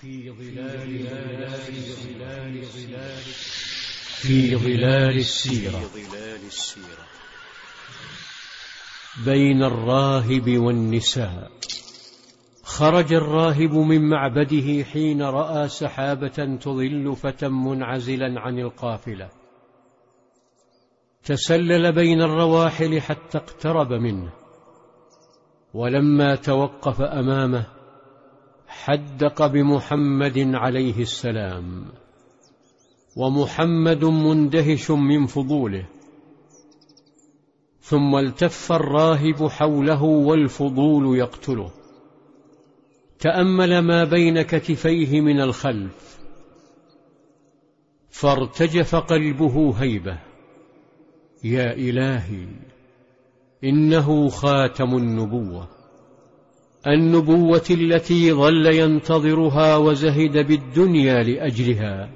في ظلال السيرة. بين الراهب والنساء. خرج الراهب من معبده حين رأى سحابة تظل فتى منعزلا عن القافلة، تسلل بين الرواحل حتى اقترب منه، ولما توقف أمامه حدق بمحمد عليه السلام، ومحمد مندهش من فضوله. ثم التف الراهب حوله والفضول يقتله، تأمل ما بين كتفيه من الخلف، فارتجف قلبه هيبة. يا إلهي، إنه خاتم النبوة التي ظل ينتظرها وزهد بالدنيا لأجلها.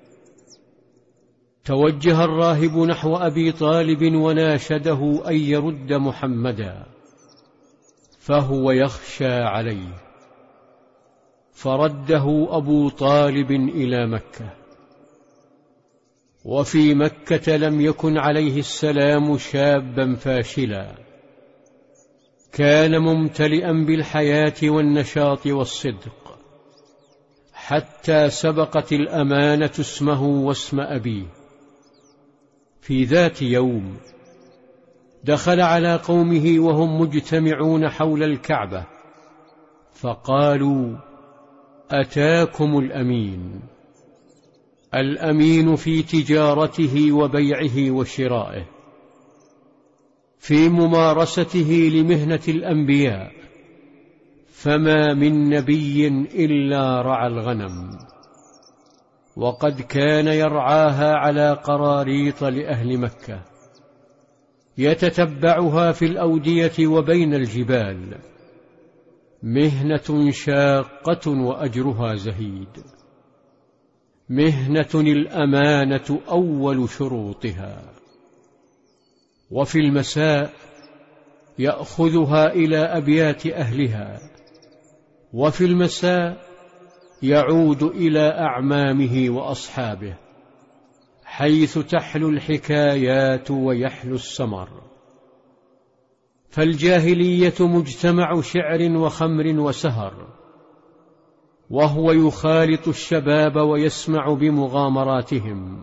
توجه الراهب نحو أبي طالب وناشده أن يرد محمدا، فهو يخشى عليه، فرده أبو طالب إلى مكة. وفي مكة لم يكن عليه السلام شابا فاشلا، كان ممتلئا بالحياة والنشاط والصدق، حتى سبقت الأمانة اسمه واسم أبيه. في ذات يوم دخل على قومه وهم مجتمعون حول الكعبة، فقالوا: أتاكم الأمين في تجارته وبيعه وشرائه، في ممارسته لمهنة الأنبياء، فما من نبي إلا رعى الغنم، وقد كان يرعاها على قراريط لأهل مكة، يتتبعها في الأودية وبين الجبال، مهنة شاقة وأجرها زهيد، مهنة الأمانة أول شروطها. وفي المساء يأخذها إلى أبيات أهلها، وفي المساء يعود إلى أعمامه وأصحابه، حيث تحلو الحكايات ويحلو السمر. فالجاهلية مجتمع شعر وخمر وسهر، وهو يخالط الشباب ويسمع بمغامراتهم،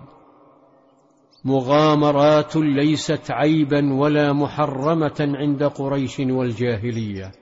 مغامرات ليست عيبا ولا محرمة عند قريش والجاهلية،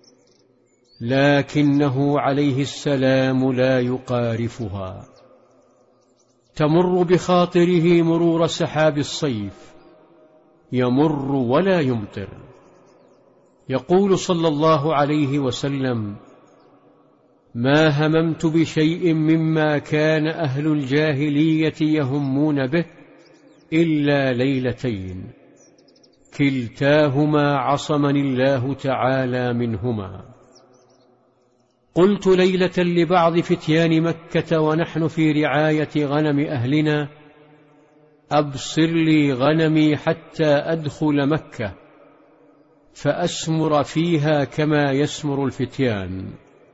لكنه عليه السلام لا يقارفها. تمر بخاطره مرور سحاب الصيف، يمر ولا يمطر. يقول صلى الله عليه وسلم: ما هممت بشيء مما كان أهل الجاهلية يهمون به إلا ليلتين، كلتاهما عصمني الله تعالى منهما. قلت ليلة لبعض فتيان مكة ونحن في رعاية غنم أهلنا: أبصر لي غنمي حتى أدخل مكة فأسمر فيها كما يسمر الفتيان.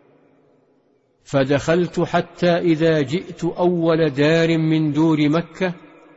فدخلت حتى إذا جئت أول دار من دور مكة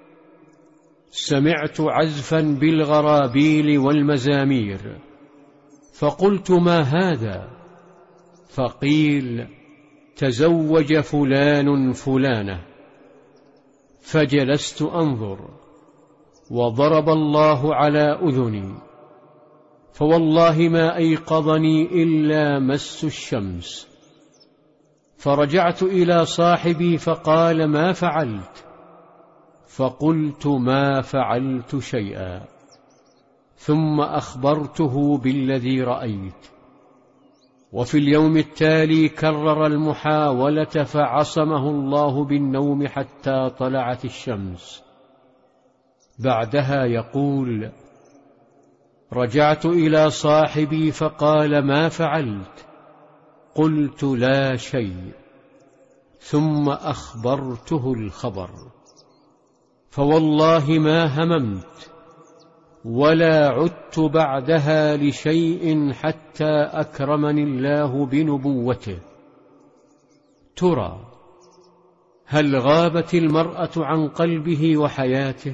سمعت عزفا بالغرابيل والمزامير، فقلت: ما هذا؟ فقيل: تزوج فلان فلانة. فجلست أنظر، وضرب الله على أذني، فوالله ما أيقظني إلا مس الشمس. فرجعت إلى صاحبي فقال: ما فعلت؟ فقلت: ما فعلت شيئا. ثم أخبرته بالذي رأيت. وفي اليوم التالي كرر المحاولة، فعصمه الله بالنوم حتى طلعت الشمس. بعدها يقول: رجعت إلى صاحبي فقال: ما فعلت؟ قلت: لا شيء. ثم أخبرته الخبر، فوالله ما هممت ولا عدت بعدها لشيء حتى أكرمني الله بنبوته. ترى هل غابت المرأة عن قلبه وحياته؟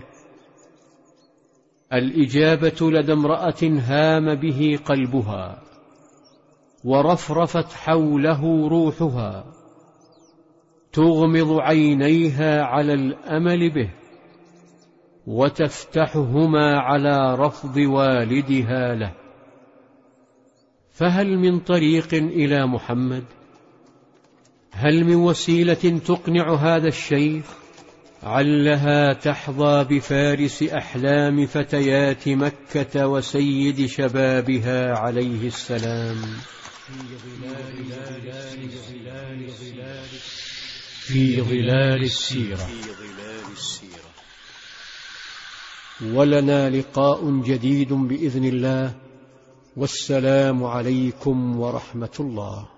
الإجابة لدى امرأة هام به قلبها ورفرفت حوله روحها، تغمض عينيها على الأمل به وتفتحهما على رفض والدها له. فهل من طريق إلى محمد؟ هل من وسيلة تقنع هذا الشيخ علها تحظى بفارس أحلام فتيات مكة وسيد شبابها عليه السلام؟ في ظلال السيرة. ولنا لقاء جديد بإذن الله، والسلام عليكم ورحمة الله.